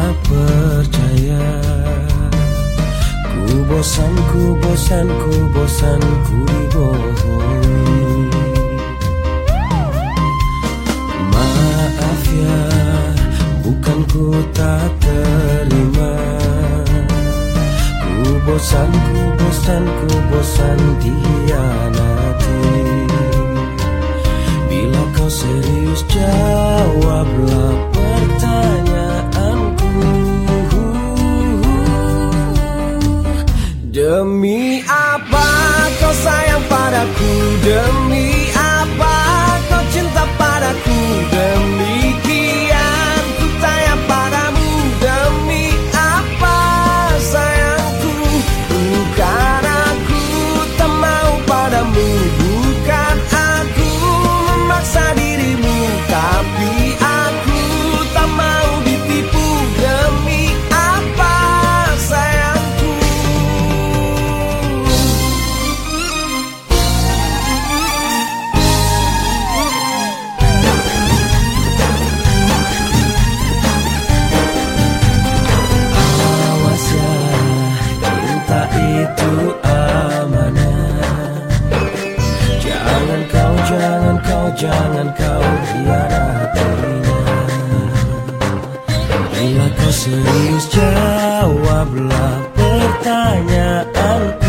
tak percaya. Ku bosan, ku bosan, ku bosan, ku dibohongi. Maaf ya, bukan ku tak terima. Ku bosan, ku bosan, ku bosan dikhianati. Bila kau serius jawablah pertanyaanku. Demi apa kau sayang padaku? Demi apa kau cinta padaku? Demikian ku tanya padamu. Demi apa sayangku? Bukan aku tak mau padamu, bukan aku memaksa dirimu, tapi aku tak mau ditipu. Demi apa sayangku? Awas ya, cinta itu amanah. Jangan kau, jangan kau, jangan kau hianatinya. Bila kau serius jawablah pertanyaanku.